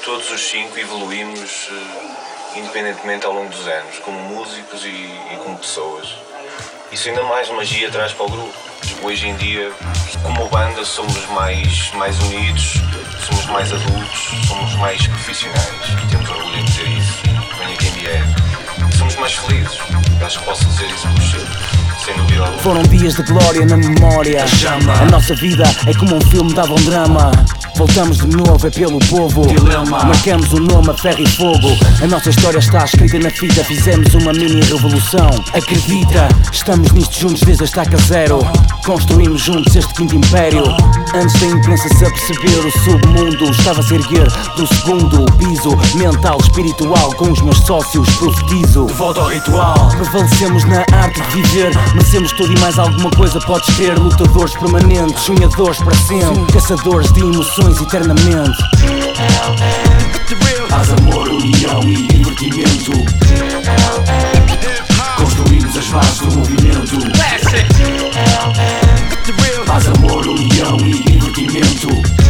todos os cinco evoluímos independentemente ao longo dos anos, como músicos e como pessoas. Isso ainda mais magia traz para o grupo. Hoje em dia, como banda, somos mais unidos, somos mais adultos, somos mais profissionais e temos orgulho em dizer isso, venha quem vier. Somos mais felizes, acho que posso dizer isso por sem dúvida alguma. Foram dias de glória na memória. A nossa vida é como um filme dado um drama. Voltamos de novo, é pelo povo. Dilema. Marcamos o nome a ferro e fogo. A nossa história está escrita na fita. Fizemos uma mini revolução. Acredita, estamos nisto juntos desde a estaca zero. Construímos juntos este quinto império. Antes da imprensa se aperceber, o submundo estava a se erguer do segundo piso. Mental, espiritual, com os meus sócios profetizo. De volta ao ritual. Prevalecemos na arte de viver. Merecemos tudo e mais alguma coisa, podes ter. Lutadores permanentes, sonhadores para sempre. Caçadores de emoções eternamente. Paz, amor, união e divertimento. Construímos as bases do movimento. Paz, amor, união e divertimento.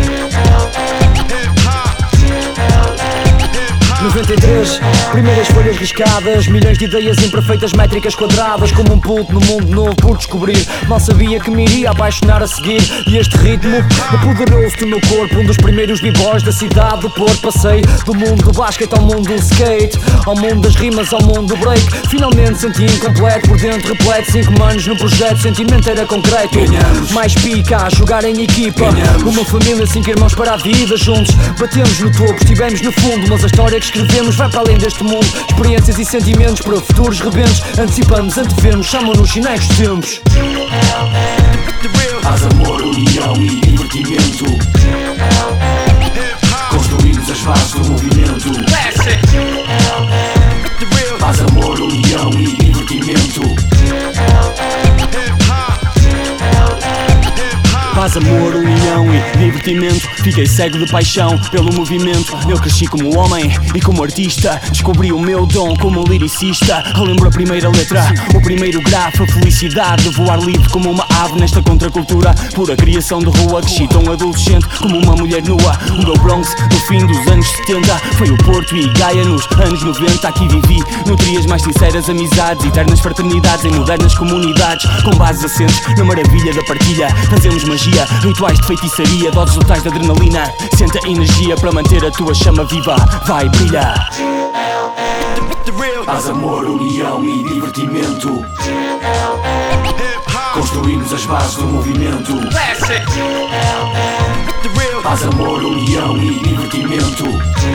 93, primeiras folhas riscadas, milhões de ideias imperfeitas, métricas quadradas. Como um puto no mundo novo por descobrir. Mal sabia que me iria apaixonar a seguir. E este ritmo apoderou-se do meu corpo. Um dos primeiros b-boys da cidade do Porto. Passei do mundo do basquete ao mundo do skate, ao mundo das rimas, ao mundo do break. Finalmente senti incompleto, por dentro repleto. 5 manos no projeto, sentimento era concreto. Ganhamos. Mais pica a jogar em equipa. Ganhamos. Uma família, 5 irmãos para a vida. Juntos batemos no topo, estivemos no fundo. Mas a história que escrevemos vai para além deste mundo. Experiências e sentimentos para futuros rebentos. Antecipamos, antevemos, chamam-nos sinais dos tempos. Paz, amor, união e divertimento. Construímos as bases do movimento. Paz, amor, união e divertimento. Paz, amor, união e divertimento. Fiquei cego de paixão pelo movimento. Eu cresci como homem e como artista. Descobri o meu dom como lyricista. Relembro a primeira letra, o primeiro grafo. A felicidade de voar livre como uma ave nesta contracultura. Pura criação de rua, cresci tão adolescente como uma mulher nua. O meu Bronx do fim dos anos 70 foi o Porto e Gaia nos anos 90. Aqui vivi, nutri as mais sinceras amizades, eternas fraternidades em modernas comunidades, com bases assentes na maravilha da partilha. Fazemos magia, rituais de feitiçaria, doses letais de adrenalina. Sente a energia para manter a tua chama viva. Vai, brilha. Paz, amor, união e divertimento. Construímos as bases do movimento. Paz, amor, união e divertimento.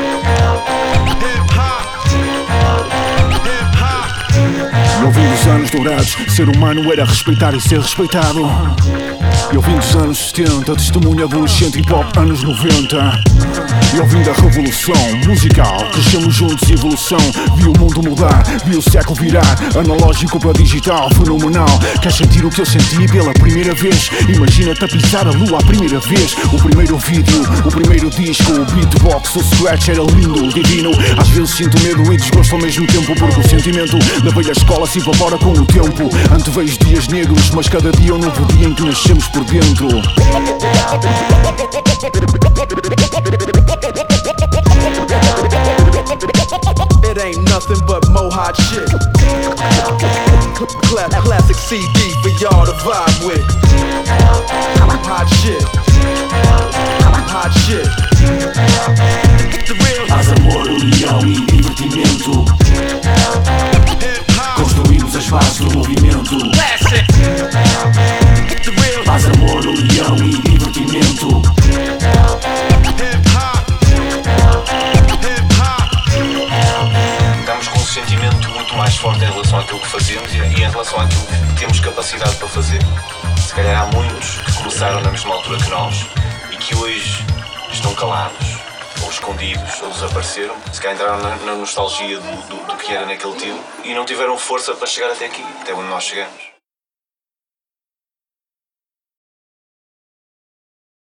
E ao fim dos anos dourados, ser humano era respeitar e ser respeitado. E ao fim dos anos 70, testemunha adolescente hip hop anos 90. E ao fim da revolução musical, crescemos juntos, evolução. Vi o mundo mudar, vi o século virar, analógico para digital, fenomenal. Queres sentir o que eu senti pela primeira vez? Imagina-te a pisar a lua a primeira vez. O primeiro vídeo, o primeiro disco, o beatbox, o scratch era lindo, divino. Às vezes sinto medo e desgosto ao mesmo tempo, porque o sentimento da velha escola se evapora com o tempo. Antevejo dias negros, mas cada dia é um novo dia em que nascemos por dentro. It ain't nothing but more hot shit. Classic CD for y'all to vibe with. Hot shit. Hot shit. Paz, amor, união e divertimento. Construímos as bases do movimento. Paz, amor, união e divertimento. Estamos com um sentimento muito mais forte em relação àquilo que fazemos e em relação àquilo que temos capacidade para fazer. Se calhar há muitos que começaram na mesma altura que nós e que hoje estão calados, ou escondidos, ou desapareceram. Se calhar entraram na nostalgia do que era naquele tempo e não tiveram força para chegar até aqui, até onde nós chegamos.